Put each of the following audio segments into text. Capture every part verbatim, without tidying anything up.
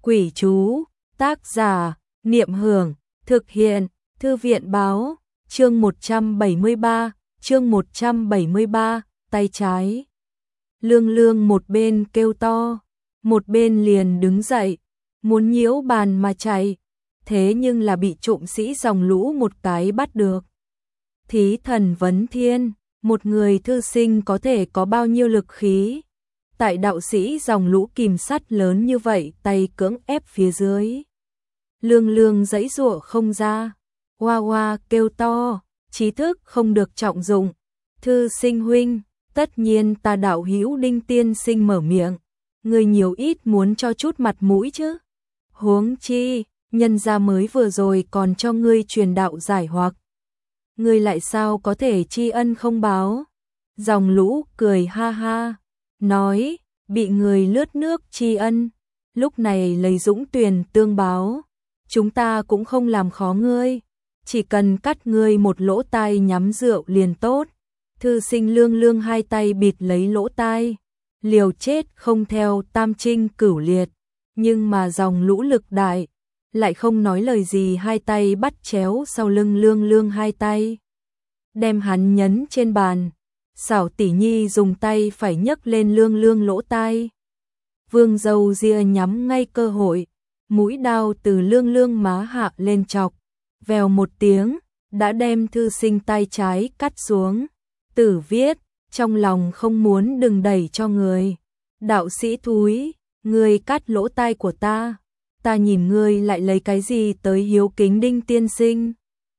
Quỷ chú, tác giả, Niệm Hưởng, thực hiện, Thư viện báo, chương một trăm bảy mươi ba, chương một trăm bảy mươi ba, tay trái. Lương Lương một bên kêu to, một bên liền đứng dậy, muốn nhiễu bàn mà chạy, thế nhưng là bị trộm sĩ dòng lũ một cái bắt được. Thí thần vấn thiên, một người thư sinh có thể có bao nhiêu lực khí? Tại đạo sĩ dòng lũ kìm sắt lớn như vậy, tay cưỡng ép phía dưới. Lương Lương giãy giụa không ra, oa oa kêu to, trí thức không được trọng dụng. Thư sinh huynh, tất nhiên ta đạo hữu Đinh tiên sinh mở miệng, người nhiều ít muốn cho chút mặt mũi chứ. Huống chi, nhân gia mới vừa rồi còn cho ngươi truyền đạo giải hoặc. Ngươi lại sao có thể tri ân không báo? Dòng lũ cười ha ha, nói, bị người lướt nước tri ân, lúc này lấy dũng tuyền tương báo, chúng ta cũng không làm khó ngươi, chỉ cần cắt ngươi một lỗ tai nhắm rượu liền tốt. Thư sinh Lương Lương hai tay bịt lấy lỗ tai, liều chết không theo tam trinh cửu liệt, nhưng mà dòng lũ lực đại, lại không nói lời gì, hai tay bắt chéo sau lưng Lương Lương hai tay, đem hắn nhấn trên bàn. Xảo tỷ nhi dùng tay phải nhấc lên Lương Lương lỗ tai. Vương Dâu Ria nhắm ngay cơ hội, mũi đao từ Lương Lương má hạ lên chọc, vèo một tiếng, đã đem thư sinh tay trái cắt xuống. Tử viết, trong lòng không muốn đừng đẩy cho người. Đạo sĩ thúi, ngươi cắt lỗ tai của ta, ta nhìn ngươi lại lấy cái gì tới hiếu kính Đinh tiên sinh.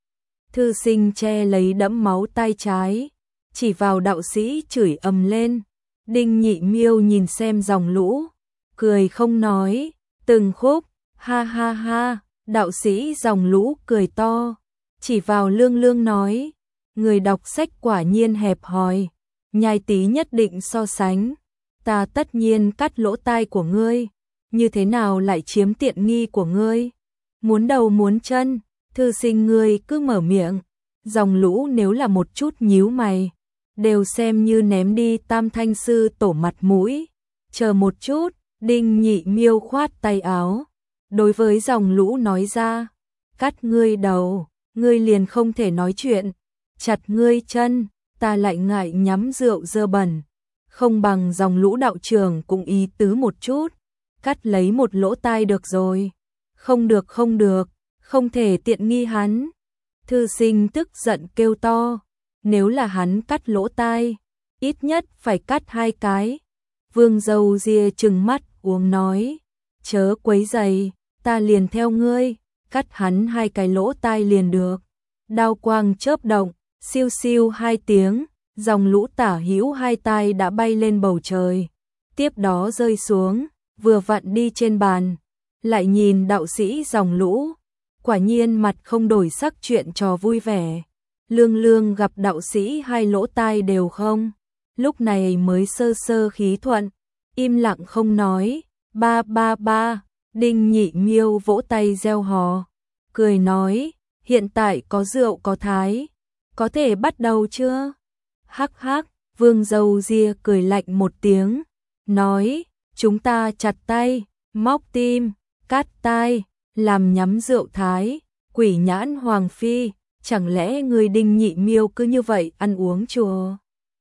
Thư sinh che lấy đẫm máu tay trái, chỉ vào đạo sĩ chửi ầm lên. Đinh Nhị Miêu nhìn xem dòng lũ, cười không nói, từng khúc, ha ha ha. Đạo sĩ dòng lũ cười to, chỉ vào Lương Lương nói, người đọc sách quả nhiên hẹp hòi, nhai tí nhất định so sánh, ta tất nhiên cắt lỗ tai của ngươi, như thế nào lại chiếm tiện nghi của ngươi? Muốn đầu muốn chân, thư sinh ngươi cứ mở miệng. Dòng lũ nếu là một chút nhíu mày, đều xem như ném đi Tam Thanh sư tổ mặt mũi. Chờ một chút, Đinh Nhị Miêu khoát tay áo, đối với dòng lũ nói ra, cắt ngươi đầu, ngươi liền không thể nói chuyện, chặt ngươi chân, ta lại ngại nhắm rượu dơ bẩn, không bằng dòng lũ đạo trưởng cũng ý tứ một chút, cắt lấy một lỗ tai được rồi. Không được không được, không thể tiện nghi hắn. Thư sinh tức giận kêu to, nếu là hắn cắt lỗ tai, ít nhất phải cắt hai cái. Vương Dâu Ria trừng mắt uống nói, chớ quấy giày, ta liền theo ngươi, cắt hắn hai cái lỗ tai liền được. Đao quang chớp động, siêu siêu hai tiếng, dòng lũ tả hữu hai tai đã bay lên bầu trời, tiếp đó rơi xuống, vừa vặn đi trên bàn. Lại nhìn đạo sĩ dòng lũ, quả nhiên mặt không đổi sắc, chuyện trò vui vẻ. Lương Lương gặp đạo sĩ hai lỗ tai đều không, lúc này mới sơ sơ khí thuận, im lặng không nói. Ba ba ba, Đinh Nhị Miêu vỗ tay reo hò, cười nói, hiện tại có rượu có thái, có thể bắt đầu chưa? Hắc hắc, Vương Dâu Ria cười lạnh một tiếng, nói, chúng ta chặt tay, móc tim, cắt tai, làm nhắm rượu thái, quỷ nhãn hoàng phi, chẳng lẽ người Đinh Nhị Miêu cứ như vậy ăn uống chùa?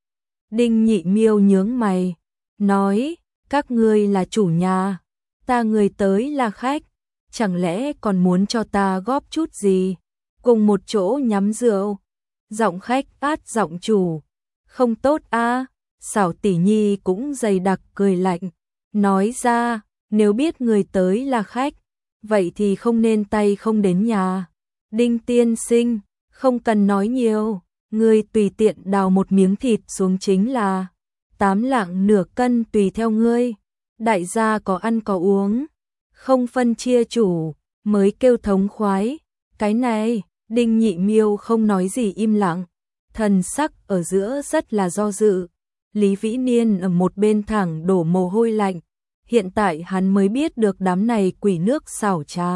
Đinh Nhị Miêu nhướng mày, nói, các ngươi là chủ nhà, ta người tới là khách, chẳng lẽ còn muốn cho ta góp chút gì, cùng một chỗ nhắm rượu? Giọng khách át giọng chủ, không tốt a. Xảo tỷ nhi cũng dày đặc cười lạnh, nói ra, nếu biết người tới là khách, vậy thì không nên tay không đến nhà. Đinh tiên sinh, không cần nói nhiều, người tùy tiện đào một miếng thịt xuống chính là tám lạng nửa cân tùy theo ngươi. Đại gia có ăn có uống, không phân chia chủ, mới kêu thống khoái. Cái này, Đinh Nhị Miêu không nói gì im lặng, thần sắc ở giữa rất là do dự. Lý Vĩ Niên ở một bên thẳng đổ mồ hôi lạnh, hiện tại hắn mới biết được đám này quỷ nước xảo trá.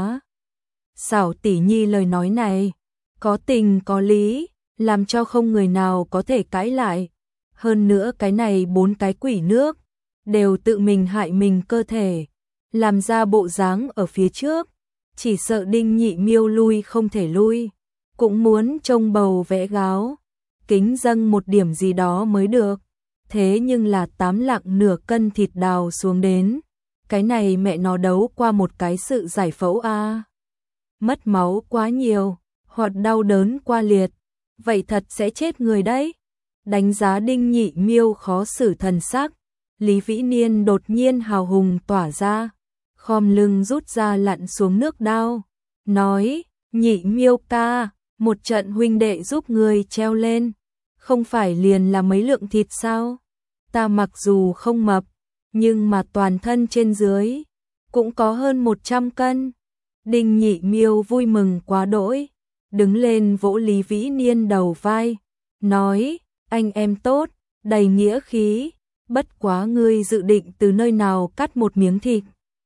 Xảo tỷ nhi lời nói này, có tình có lý, làm cho không người nào có thể cãi lại. Hơn nữa cái này bốn cái quỷ nước, đều tự mình hại mình cơ thể, làm ra bộ dáng ở phía trước, chỉ sợ Đinh Nhị Miêu lui không thể lui, cũng muốn trông bầu vẽ gáo, kính dâng một điểm gì đó mới được. Thế nhưng là tám lạng nửa cân thịt đào xuống đến, cái này mẹ nó đấu qua một cái sự giải phẫu a. À. Mất máu quá nhiều, hoặc đau đớn qua liệt, vậy thật sẽ chết người đấy. Đánh giá Đinh Nhị Miêu khó xử thần sắc, Lý Vĩ Niên đột nhiên hào hùng tỏa ra, khom lưng rút ra lặn xuống nước đao, nói, Nhị Miêu ca, một trận huynh đệ giúp người treo lên, không phải liền là mấy lượng thịt sao? Ta mặc dù không mập, nhưng mà toàn thân trên dưới cũng có hơn một trăm cân. Đinh Nhị Miêu vui mừng quá đỗi, đứng lên vỗ Lý Vĩ Niên đầu vai, nói, anh em tốt, đầy nghĩa khí, bất quá ngươi dự định từ nơi nào cắt một miếng thịt.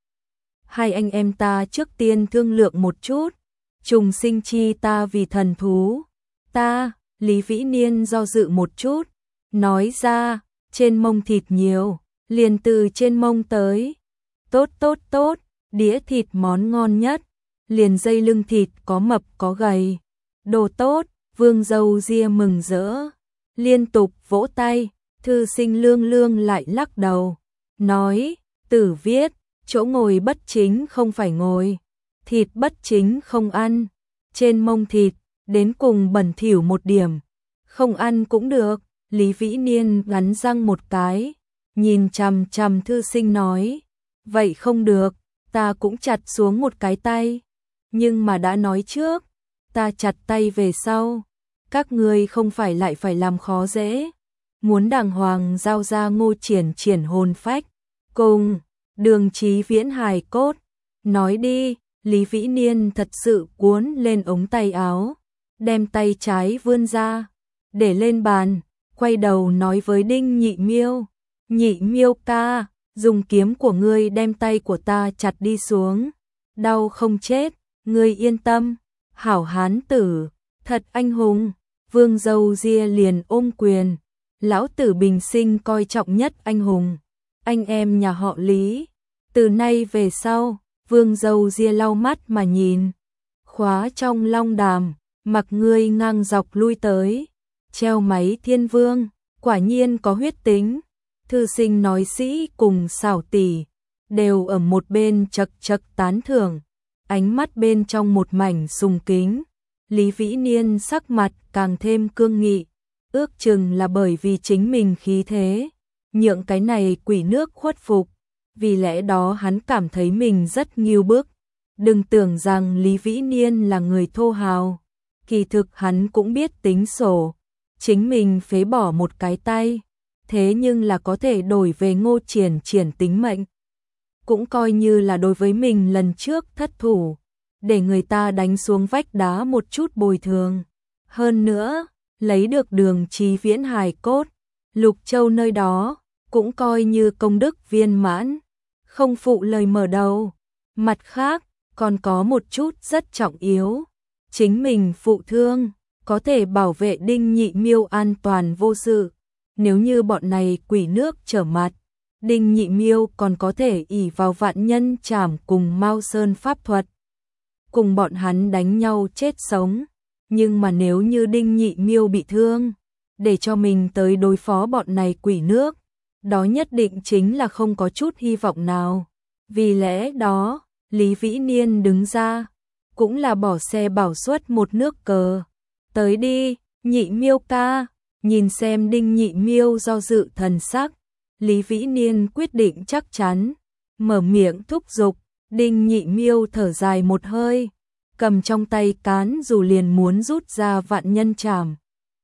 Hai anh em ta trước tiên thương lượng một chút, trùng sinh chi ta vì thần thú. Ta, Lý Vĩ Niên do dự một chút, nói ra, trên mông thịt nhiều, liền từ trên mông tới. Tốt tốt tốt, đĩa thịt món ngon nhất, liền dây lưng thịt có mập có gầy. Đồ tốt, Vương Dâu Ria mừng rỡ, liên tục vỗ tay, thư sinh lương lương lại lắc đầu, nói, Tử viết, chỗ ngồi bất chính không phải ngồi, thịt bất chính không ăn, trên mông thịt, đến cùng bẩn thỉu một điểm, không ăn cũng được. Lý Vĩ Niên gắn răng một cái, nhìn chằm chằm thư sinh nói, vậy không được, ta cũng chặt xuống một cái tay, nhưng mà đã nói trước, ta chặt tay về sau, các ngươi không phải lại phải làm khó dễ, muốn đàng hoàng giao ra Ngô Triển Triển hồn phách, cùng Đường Chí Viễn hài cốt, nói đi. Lý Vĩ Niên thật sự cuốn lên ống tay áo, đem tay trái vươn ra, để lên bàn, quay đầu nói với Đinh Nhị Miêu, Nhị Miêu ca, dùng kiếm của ngươi đem tay của ta chặt đi xuống, đau không chết, ngươi yên tâm, hảo hán tử, thật anh hùng. Vương Dâu Ria liền ôm quyền, lão tử bình sinh coi trọng nhất anh hùng, anh em nhà họ Lý, từ nay về sau. Vương Dâu Ria lau mắt mà nhìn, khóa trong long đàm, mặc ngươi ngang dọc lui tới, treo máy thiên vương, quả nhiên có huyết tính. Thư sinh nói sĩ cùng xảo tỷ, đều ở một bên chật chật tán thưởng, ánh mắt bên trong một mảnh sùng kính. Lý Vĩ Niên sắc mặt càng thêm cương nghị, ước chừng là bởi vì chính mình khí thế, nhượng cái này quỷ nước khuất phục. Vì lẽ đó hắn cảm thấy mình rất nghiêu bức. Đừng tưởng rằng Lý Vĩ Niên là người thô hào, kỳ thực hắn cũng biết tính sổ, chính mình phế bỏ một cái tay, thế nhưng là có thể đổi về Ngô Triển Triển tính mệnh. Cũng coi như là đối với mình lần trước thất thủ, để người ta đánh xuống vách đá một chút bồi thường. Hơn nữa, lấy được Đường Chí Viễn hài cốt, Lục Châu nơi đó, cũng coi như công đức viên mãn, không phụ lời mở đầu. Mặt khác, còn có một chút rất trọng yếu, chính mình phụ thương, có thể bảo vệ Đinh Nhị Miêu an toàn vô sự. Nếu như bọn này quỷ nước trở mặt, Đinh Nhị Miêu còn có thể ỷ vào vạn nhân trảm cùng Mao Sơn pháp thuật, cùng bọn hắn đánh nhau chết sống. Nhưng mà nếu như Đinh Nhị Miêu bị thương, để cho mình tới đối phó bọn này quỷ nước, đó nhất định chính là không có chút hy vọng nào. Vì lẽ đó, Lý Vĩ Niên đứng ra, cũng là bỏ xe bảo suất một nước cờ. Tới đi, Nhị Miêu ca. Nhìn xem Đinh Nhị Miêu do dự thần sắc, Lý Vĩ Niên quyết định chắc chắn, mở miệng thúc giục. Đinh Nhị Miêu thở dài một hơi, cầm trong tay cán dù liền muốn rút ra vạn nhân trảm.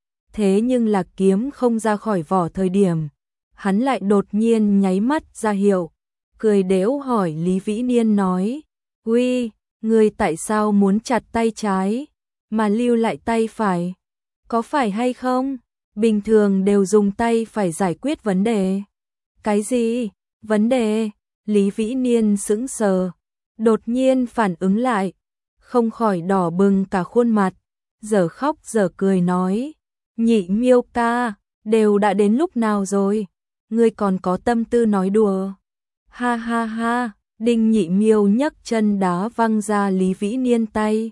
Thế nhưng là kiếm không ra khỏi vỏ thời điểm, hắn lại đột nhiên nháy mắt ra hiệu, cười đễu hỏi Lý Vĩ Niên nói, uy, ngươi tại sao muốn chặt tay trái, mà lưu lại tay phải, có phải hay không? Bình thường đều dùng tay phải giải quyết vấn đề. Cái gì? Vấn đề? Lý Vĩ Niên sững sờ, đột nhiên phản ứng lại, không khỏi đỏ bừng cả khuôn mặt, giờ khóc giờ cười nói, Nhị Miêu ca, đều đã đến lúc nào rồi, ngươi còn có tâm tư nói đùa. Ha ha ha, Đinh Nhị Miêu nhấc chân đá văng ra Lý Vĩ Niên tay.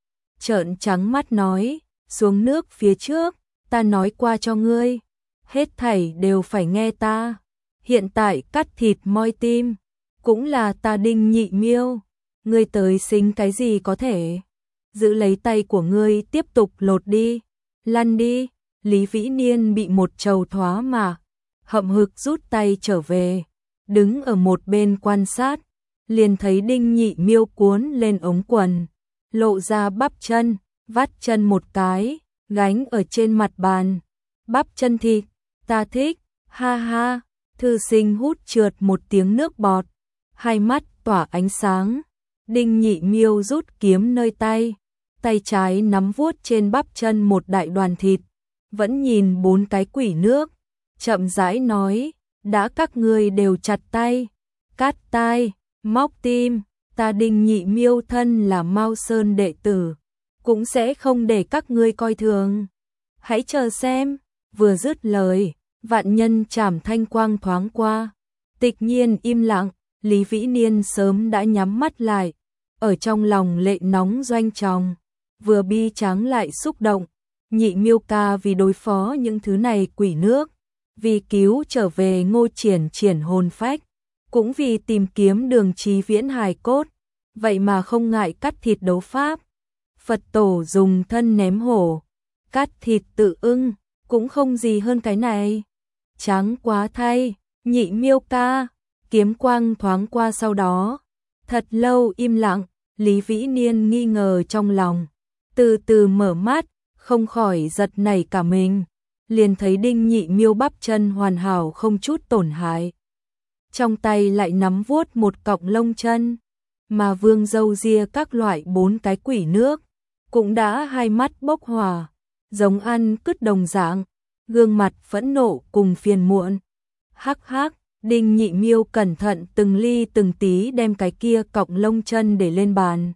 Trợn trắng mắt nói, xuống nước phía trước, ta nói qua cho ngươi, hết thảy đều phải nghe ta. Hiện tại cắt thịt moi tim, cũng là ta Đinh Nhị Miêu, ngươi tới xính cái gì có thể. Giữ lấy tay của ngươi tiếp tục lột đi, lăn đi. Lý Vĩ Niên bị một trầu thoá mà, hậm hực rút tay trở về, đứng ở một bên quan sát, liền thấy Đinh Nhị Miêu cuốn lên ống quần, lộ ra bắp chân, vắt chân một cái, gánh ở trên mặt bàn. Bắp chân thịt, ta thích, ha ha. Thư Sinh hút trượt một tiếng nước bọt, hai mắt tỏa ánh sáng. Đinh Nhị Miêu rút kiếm nơi tay, tay trái nắm vuốt trên bắp chân một đại đoàn thịt, vẫn nhìn bốn cái quỷ nước, chậm rãi nói, đã các ngươi đều chặt tay, cắt tai, móc tim, ta Đinh Nhị Miêu thân là Mao Sơn đệ tử, cũng sẽ không để các ngươi coi thường. Hãy chờ xem. Vừa dứt lời, vạn nhân trảm thanh quang thoáng qua, tịch nhiên im lặng. Lý Vĩ Niên sớm đã nhắm mắt lại, ở trong lòng lệ nóng doanh tròng, vừa bi tráng lại xúc động. Nhị Miêu ca vì đối phó những thứ này quỷ nước, vì cứu trở về Ngô Triển Triển hồn phách, cũng vì tìm kiếm đường trí viễn hài cốt, vậy mà không ngại cắt thịt đấu pháp. Phật tổ dùng thân ném hổ, cắt thịt tự ưng, cũng không gì hơn cái này. Tráng quá thay, Nhị Miêu ca. Kiếm quang thoáng qua sau đó, thật lâu im lặng. Lý Vĩ Niên nghi ngờ trong lòng, từ từ mở mắt, không khỏi giật nảy cả mình, liền thấy Đinh Nhị Miêu bắp chân hoàn hảo không chút tổn hại, trong tay lại nắm vuốt một cọng lông chân, mà Vương Dâu Ria các loại bốn cái quỷ nước cũng đã hai mắt bốc hỏa, giống ăn cứt đồng dạng, gương mặt phẫn nộ cùng phiền muộn. Hắc hắc. Đinh Nhị Miêu cẩn thận từng ly từng tí đem cái kia cọng lông chân để lên bàn,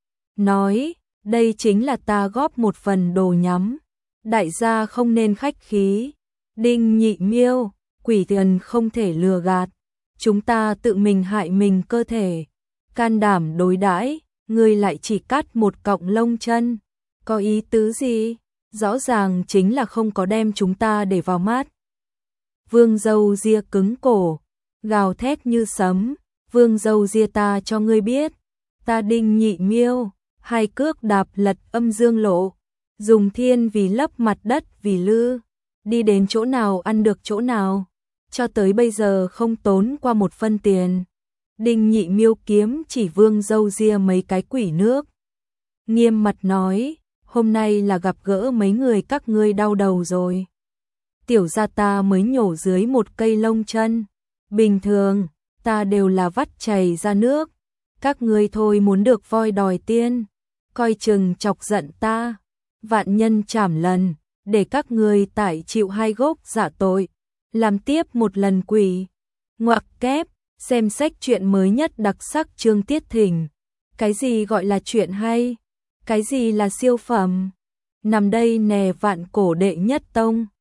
nói, đây chính là ta góp một phần đồ nhắm, đại gia không nên khách khí. Đinh Nhị Miêu, quỷ tiền không thể lừa gạt, chúng ta tự mình hại mình cơ thể, can đảm đối đãi, ngươi lại chỉ cắt một cọng lông chân, có ý tứ gì? Rõ ràng chính là không có đem chúng ta để vào mắt. Vương Dâu Ria cứng cổ, gào thét như sấm, Vương Dâu Ria ta cho ngươi biết, ta Đinh Nhị Miêu, hai cước đạp lật âm dương lộ, dùng thiên vì lấp mặt đất vì lư, đi đến chỗ nào ăn được chỗ nào, cho tới bây giờ không tốn qua một phân tiền. Đinh Nhị Miêu kiếm chỉ Vương Dâu Ria mấy cái quỷ nước, nghiêm mặt nói, hôm nay là gặp gỡ mấy người các ngươi đau đầu rồi. Tiểu gia ta mới nhổ dưới một cây lông chân, bình thường, ta đều là vắt chảy ra nước, các ngươi thôi muốn được voi đòi tiên, coi chừng chọc giận ta, vạn nhân trảm lần, để các ngươi tải chịu hai gốc giả tội, làm tiếp một lần quỷ. Ngoặc kép, xem sách truyện mới nhất đặc sắc chương tiết thỉnh, cái gì gọi là chuyện hay, cái gì là siêu phẩm, nằm đây nè vạn cổ đệ nhất tông.